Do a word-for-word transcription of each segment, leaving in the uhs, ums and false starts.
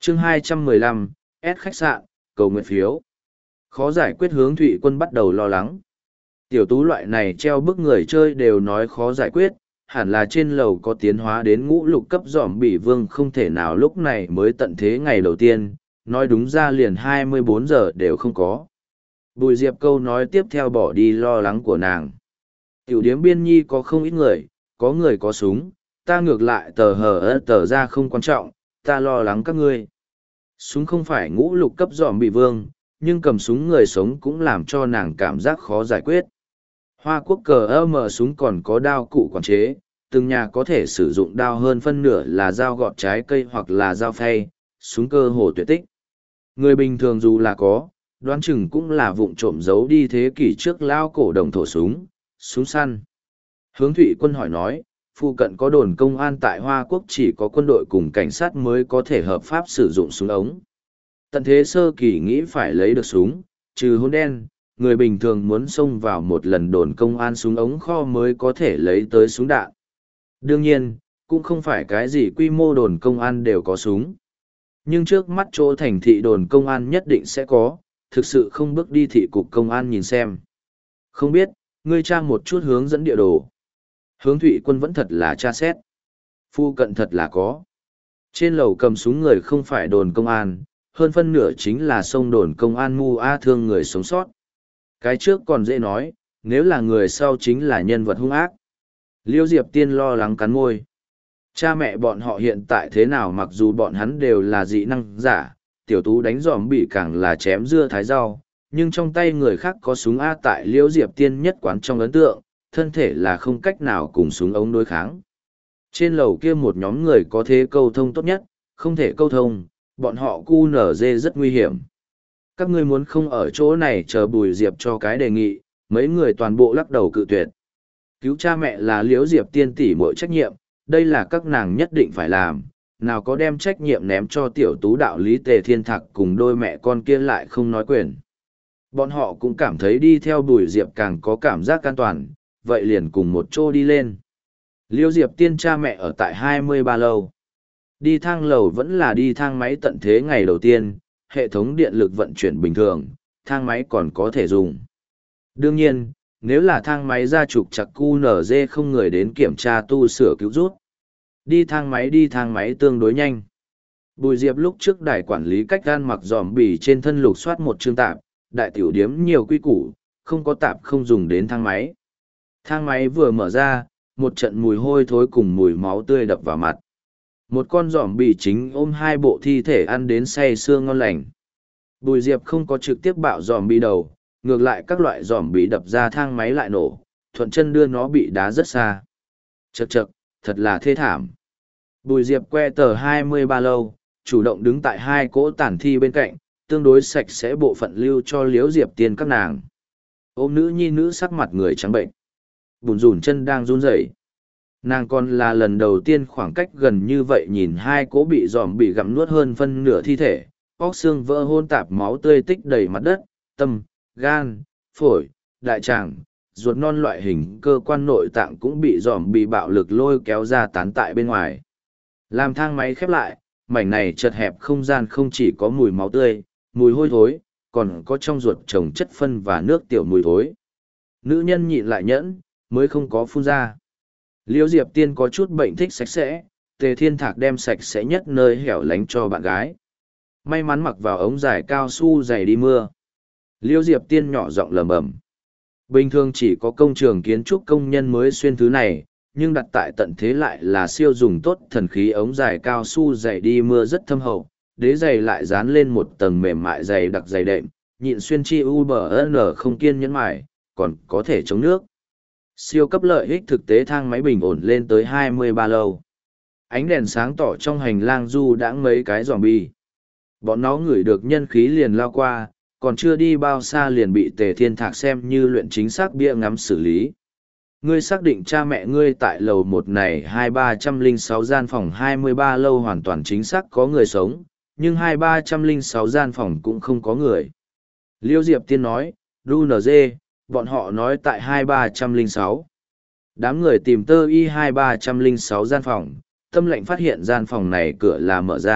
chương hai trăm mười lăm, S khách sạn, cầu nguyện phiếu. Khó giải quyết hướng Thụy Quân bắt đầu lo lắng. Tiểu tú loại này treo bức người chơi đều nói khó giải quyết, hẳn là trên lầu có tiến hóa đến ngũ lục cấp giỏm bỉ vương không thể nào lúc này mới tận thế ngày đầu tiên, nói đúng ra liền hai mươi bốn giờ đều không có. Bùi Diệp câu nói tiếp theo bỏ đi lo lắng của nàng. Tiểu điếm biên nhi có không ít người, có người có súng, ta ngược lại tờ hờ ơ tờ ra không quan trọng, ta lo lắng các ngươi. Súng không phải ngũ lục cấp giỏm bỉ vương, nhưng cầm súng người sống cũng làm cho nàng cảm giác khó giải quyết. Hoa Quốc cờ ơ mờ súng còn có đao cụ quản chế, từng nhà có thể sử dụng đao hơn phân nửa là dao gọt trái cây hoặc là dao phay, súng cơ hồ tuyệt tích. Người bình thường dù là có, đoán chừng cũng là vụng trộm giấu đi thế kỷ trước lao cổ đồng thổ súng, súng săn. Hướng Thụy Quân hỏi nói, phụ cận có đồn công an tại Hoa Quốc chỉ có quân đội cùng cảnh sát mới có thể hợp pháp sử dụng súng ống. Tận thế sơ kỳ nghĩ phải lấy được súng, trừ hôn đen, người bình thường muốn xông vào một lần đồn công an súng ống kho mới có thể lấy tới súng đạn. Đương nhiên, cũng không phải cái gì quy mô đồn công an đều có súng. Nhưng trước mắt chỗ thành thị đồn công an nhất định sẽ có, thực sự không bước đi thị cục công an nhìn xem. Không biết, ngươi tra một chút hướng dẫn địa đồ. Hướng Thụy Quân vẫn thật là tra xét. Phu cận thật là có. Trên lầu cầm súng người không phải đồn công an, hơn phân nửa chính là sông đồn công an mu a thương người sống sót. Cái trước còn dễ nói, nếu là người sau chính là nhân vật hung ác. Liêu Diệp Tiên lo lắng cắn môi. Cha mẹ bọn họ hiện tại thế nào mặc dù bọn hắn đều là dị năng giả, tiểu tú đánh giòm bị càng là chém dưa thái rau, nhưng trong tay người khác có súng A tại Liêu Diệp Tiên nhất quán trong ấn tượng, thân thể là không cách nào cùng súng ống đối kháng. Trên lầu kia một nhóm người có thế câu thông tốt nhất, không thể câu thông, bọn họ cu nở dê rất nguy hiểm. Các ngươi muốn không ở chỗ này chờ Bùi Diệp cho cái đề nghị, mấy người toàn bộ lắc đầu cự tuyệt. Cứu cha mẹ là Liễu Diệp Tiên tỷ muội trách nhiệm, đây là các nàng nhất định phải làm, nào có đem trách nhiệm ném cho tiểu tú đạo lý Tề Thiên Thạc cùng đôi mẹ con kia lại không nói quyền. Bọn họ cũng cảm thấy đi theo Bùi Diệp càng có cảm giác an toàn, vậy liền cùng một chỗ đi lên. Liễu Diệp Tiên cha mẹ ở tại hai mươi ba lâu. Đi thang lầu vẫn là đi thang máy tận thế ngày đầu tiên, hệ thống điện lực vận chuyển bình thường, thang máy còn có thể dùng. Đương nhiên, nếu là thang máy ra trục chặt cu nở dê không người đến kiểm tra tu sửa cứu rút. Đi thang máy đi thang máy tương đối nhanh. Bùi Diệp lúc trước đài quản lý cách gan mặc giòm bì trên thân lục soát một chương tạp, đại tiểu điếm nhiều quy củ, không có tạp không dùng đến thang máy. Thang máy vừa mở ra, một trận mùi hôi thối cùng mùi máu tươi đập vào mặt. Một con giòm bì chính ôm hai bộ thi thể ăn đến say sưa ngon lành. Bùi Diệp không có trực tiếp bạo giòm bì đầu, ngược lại các loại giòm bì đập ra thang máy lại nổ, thuận chân đưa nó bị đá rất xa. Chậc chậc, thật là thê thảm. Bùi Diệp que tờ hai mươi ba lâu, chủ động đứng tại hai cỗ tản thi bên cạnh, tương đối sạch sẽ bộ phận lưu cho Liễu Diệp Tiên các nàng. Ôm nữ nhi nữ sắc mặt người trắng bệnh. Bùn rùn chân đang run rẩy. Nàng còn là lần đầu tiên khoảng cách gần như vậy nhìn hai cỗ bị giòm bị gặm nuốt hơn phân nửa thi thể, óc xương vỡ hôn tạp máu tươi tích đầy mặt đất, tâm, gan, phổi, đại tràng, ruột non loại hình cơ quan nội tạng cũng bị giòm bị bạo lực lôi kéo ra tán tại bên ngoài. Làm thang máy khép lại, mảnh này chật hẹp không gian không chỉ có mùi máu tươi, mùi hôi thối, còn có trong ruột trồng chất phân và nước tiểu mùi thối. Nữ nhân nhịn lại nhẫn, mới không có phun ra. Liễu Diệp Tiên có chút bệnh thích sạch sẽ, Tề Thiên Thạc đem sạch sẽ nhất nơi hẻo lánh cho bạn gái. May mắn mặc vào ống dài cao su dày đi mưa. Liễu Diệp Tiên nhỏ giọng lẩm bẩm. Bình thường chỉ có công trường kiến trúc công nhân mới xuyên thứ này, nhưng đặt tại tận thế lại là siêu dùng tốt thần khí ống dài cao su dày đi mưa rất thâm hậu, đế giày lại dán lên một tầng mềm mại dày đặc dày đệm, nhịn xuyên chi u bờ n không kiên nhẫn mại, còn có thể chống nước. Siêu cấp lợi ích thực tế thang máy bình ổn lên tới hai mươi ba lâu. Ánh đèn sáng tỏ trong hành lang du đãng mấy cái zombie. Bọn nó ngửi được nhân khí liền lao qua, còn chưa đi bao xa liền bị Tề Thiên Thạc xem như luyện chính xác bia ngắm xử lý. Ngươi xác định cha mẹ ngươi tại lầu một này hai ba trăm linh sáu gian phòng hai mươi ba lâu hoàn toàn chính xác có người sống, nhưng hai ba trăm linh sáu gian phòng cũng không có người. Liêu Diệp Tiên nói, rờ en giê, bọn họ nói tại hai ba trăm linh sáu. Đám người tìm tơ y hai ba trăm linh sáu gian phòng, tâm lệnh phát hiện gian phòng này cửa là mở ra,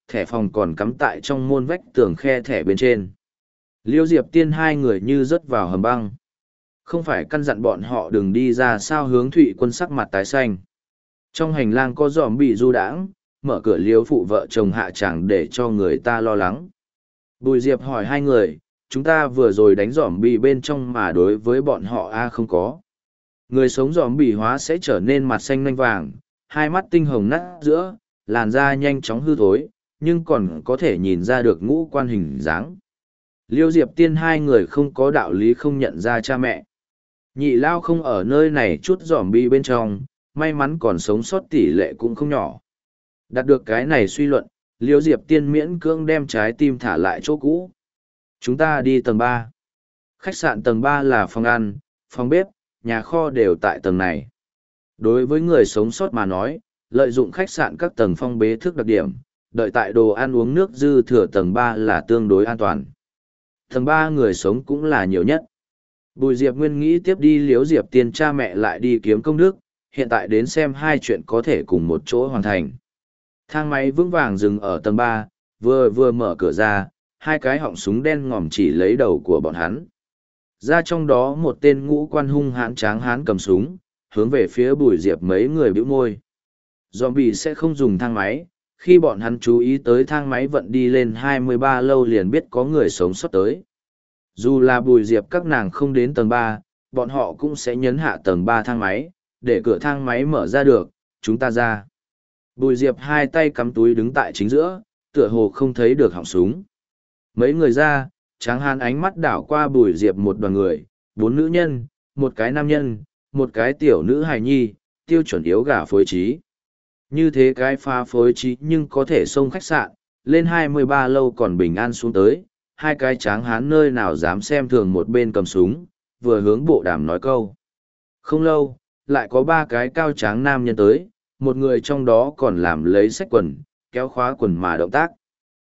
thẻ phòng còn cắm tại trong môn vách tường khe thẻ bên trên. Liêu Diệp Tiên hai người như rớt vào hầm băng. Không phải căn dặn bọn họ đừng đi ra sao hướng Thụy Quân sắc mặt tái xanh. Trong hành lang có giòm bị du đãng, mở cửa liếu phụ vợ chồng hạ chẳng để cho người ta lo lắng. Bùi Diệp hỏi hai người, chúng ta vừa rồi đánh giòm bị bên trong mà đối với bọn họ a không có. Người sống giòm bị hóa sẽ trở nên mặt xanh nanh vàng, hai mắt tinh hồng nát giữa, làn da nhanh chóng hư thối, nhưng còn có thể nhìn ra được ngũ quan hình dáng. Liêu Diệp Tiên hai người không có đạo lý không nhận ra cha mẹ. Nhị lao không ở nơi này chút giòm bi bên trong, may mắn còn sống sót tỷ lệ cũng không nhỏ. Đạt được cái này suy luận, Liêu Diệp Tiên miễn cưỡng đem trái tim thả lại chỗ cũ. Chúng ta đi tầng ba. Khách sạn tầng ba là phòng ăn, phòng bếp, nhà kho đều tại tầng này. Đối với người sống sót mà nói, lợi dụng khách sạn các tầng phong bế thức đặc điểm, đợi tại đồ ăn uống nước dư thừa tầng ba là tương đối an toàn. Tầng ba người sống cũng là nhiều nhất. Bùi Diệp Nguyên nghĩ tiếp đi Liễu Diệp Tiên cha mẹ lại đi kiếm công đức, hiện tại đến xem hai chuyện có thể cùng một chỗ hoàn thành. Thang máy vững vàng dừng ở tầng ba, vừa vừa mở cửa ra, hai cái họng súng đen ngòm chỉ lấy đầu của bọn hắn. Ra trong đó một tên ngũ quan hung hãn tráng hán cầm súng, hướng về phía Bùi Diệp mấy người bĩu môi. Zombie sẽ không dùng thang máy, khi bọn hắn chú ý tới thang máy vận đi lên hai mươi ba lâu liền biết có người sống sót tới. Dù là Bùi Diệp các nàng không đến tầng ba, bọn họ cũng sẽ nhấn hạ tầng ba thang máy, để cửa thang máy mở ra được, chúng ta ra. Bùi Diệp hai tay cắm túi đứng tại chính giữa, tựa hồ không thấy được họng súng. Mấy người ra, Tráng Hán ánh mắt đảo qua Bùi Diệp một đoàn người, bốn nữ nhân, một cái nam nhân, một cái tiểu nữ hài nhi, tiêu chuẩn yếu gà phối trí. Như thế cái pha phối trí nhưng có thể xông khách sạn, lên hai mươi ba lâu còn bình an xuống tới, hai cái Tráng Hán nơi nào dám xem thường một bên cầm súng, vừa hướng bộ đàm nói câu. Không lâu, lại có ba cái cao tráng nam nhân tới, một người trong đó còn làm lấy xách quần, kéo khóa quần mà động tác.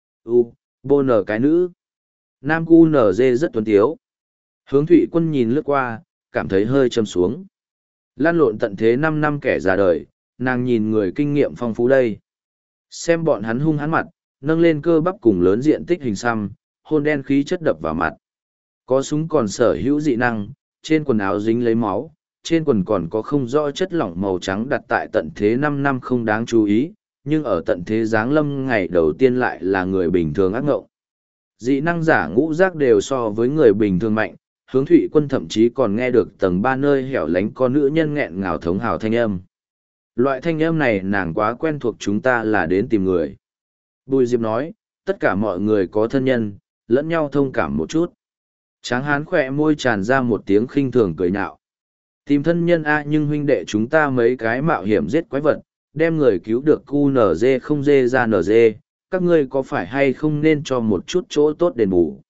U, bô nở cái nữ. Nam cu nở dê rất tuấn tiếu. Hướng Thụy Quân nhìn lướt qua, cảm thấy hơi châm xuống. Lan lộn tận thế năm năm kẻ già đời, nàng nhìn người kinh nghiệm phong phú đây. Xem bọn hắn hung hắn mặt, nâng lên cơ bắp cùng lớn diện tích hình xăm, hôn đen khí chất đập vào mặt. Có súng còn sở hữu dị năng, trên quần áo dính lấy máu, trên quần còn có không rõ chất lỏng màu trắng đặt tại tận thế năm năm không đáng chú ý, nhưng ở tận thế giáng lâm ngày đầu tiên lại là người bình thường ác ngộng. Dị năng giả ngũ giác đều so với người bình thường mạnh, Hướng Thụy Quân thậm chí còn nghe được tầng ba nơi hẻo lánh có nữ nhân nghẹn ngào thống hào thanh âm. Loại thanh âm này nàng quá quen thuộc, chúng ta là đến tìm người. Bùi Diệp nói, tất cả mọi người có thân nhân, lẫn nhau thông cảm một chút. Tráng Hán khỏe môi tràn ra một tiếng khinh thường cười nhạo. Tìm thân nhân a, nhưng huynh đệ chúng ta mấy cái mạo hiểm giết quái vật, đem người cứu được cu nở dê không dê ra nở dê, các ngươi có phải hay không nên cho một chút chỗ tốt đền bù.